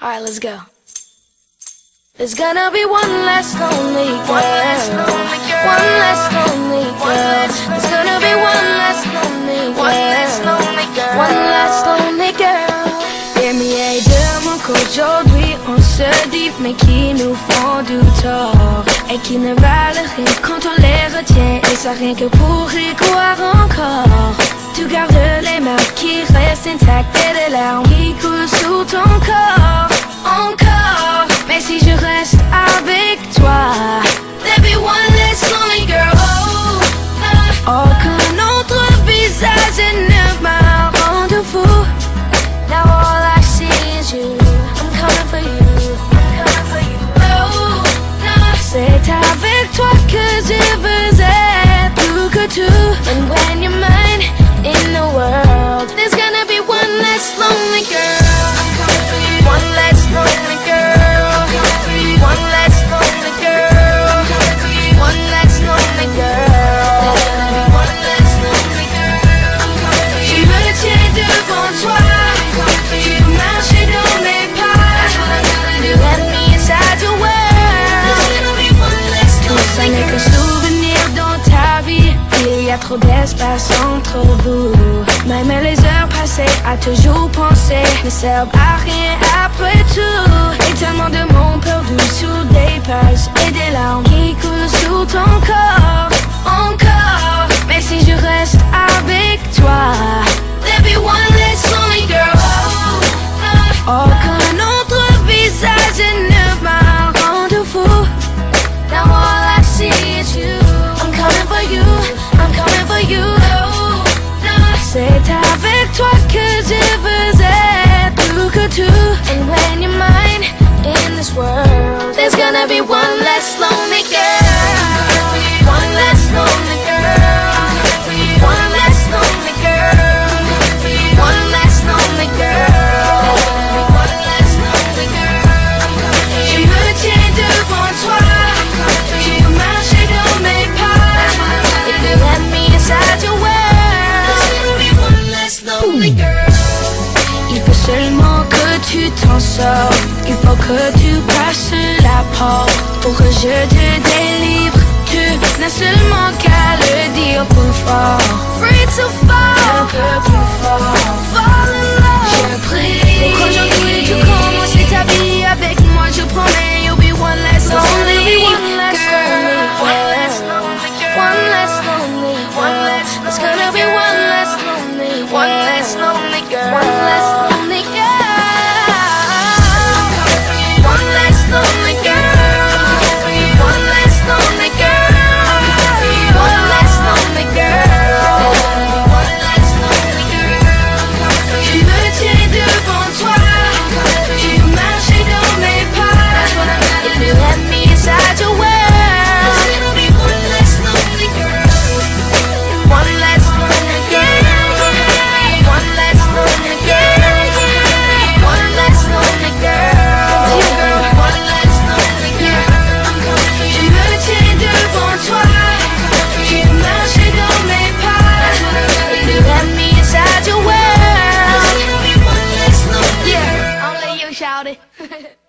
Alright, let's go. There's gonna be one less lonely girl. One less lonely girl. There's gonna be one less lonely girl. One less lonely girl. Bien demain qu'aujourd'hui on se dit mais qui nous font du tort et qui ne valent rien quand on les retient et ça rien que pour y croire encore. Tu gardes les mains qui restent intactes et des larmes qui coulent sous ton corps. Encore, mais si je reste avec toi, there'll be one less lonely girl. Oh, qu'un autre visage ne m'a rendu fou. Now all I see is you. I'm coming for you. I'm coming for you. Oh, no. C'est avec toi que je veux être plus que tout. And when you're mine in the world, there's gonna be one less lonely girl. I'm coming for you. One less lonely girl. I'm coming for you. One less lonely girl. I'm coming for you. One less lonely girl. There's gonna be one less lonely girl. I'm coming for you. Je me tiens devant toi. Tu peux marcher dans mes pas. You let me inside your world. Tout ça n'est que souvenir dans ta vie. Il y a trop d'espace entre vous. Même les heures passées à toujours penser ne servent à rien après tout. Et tellement de mots perdus sous des pages et des larmes qui coulent sous ton corps. Encore, mais si je reste avec toi, there'll be one less lonely girl. Oh, qu'un autre visage ne m'a rendu fou. Now all I see is you. I'm coming for you. I'm coming for you. C'est avec toi que je veux être plus que tout. And when you're mine in this world, there's gonna be one less lonely girl. One less lonely girl. One less lonely girl. One less lonely girl. One less lonely girl. Je me tiens devant toi. Tu peux marcher dans mes pas. If you let me inside your world, lonely girl. Il faut seulement que tu t'en sors. Il faut que tu passes la porte pour que je te délivre. Tu n'as seulement qu'à le dire plus fort. Free to fall, un peu plus fort. Fall in love. Je prie pour qu'aujourd'hui tu commences ta vie avec moi. Je promets, you'll be one less lonely girl. One less lonely girl. One less lonely girl. There's gonna be one less lonely girl. One less lonely girl. One less lonely girl. One less lonely girl. One less lonely girl. One less lonely girl. One less lonely girl. Je me tiens devant toi. Tu peux marcher dans mes pas. If you let me inside your world, it'll be one less lonely girl. One less lonely girl. One less lonely girl. One less lonely girl. One less lonely girl. Je me tiens devant toi. Tu peux marcher dans mes pas. If you let me inside your world, it'll be one less lonely girl. Yeah, I'll let you shout it.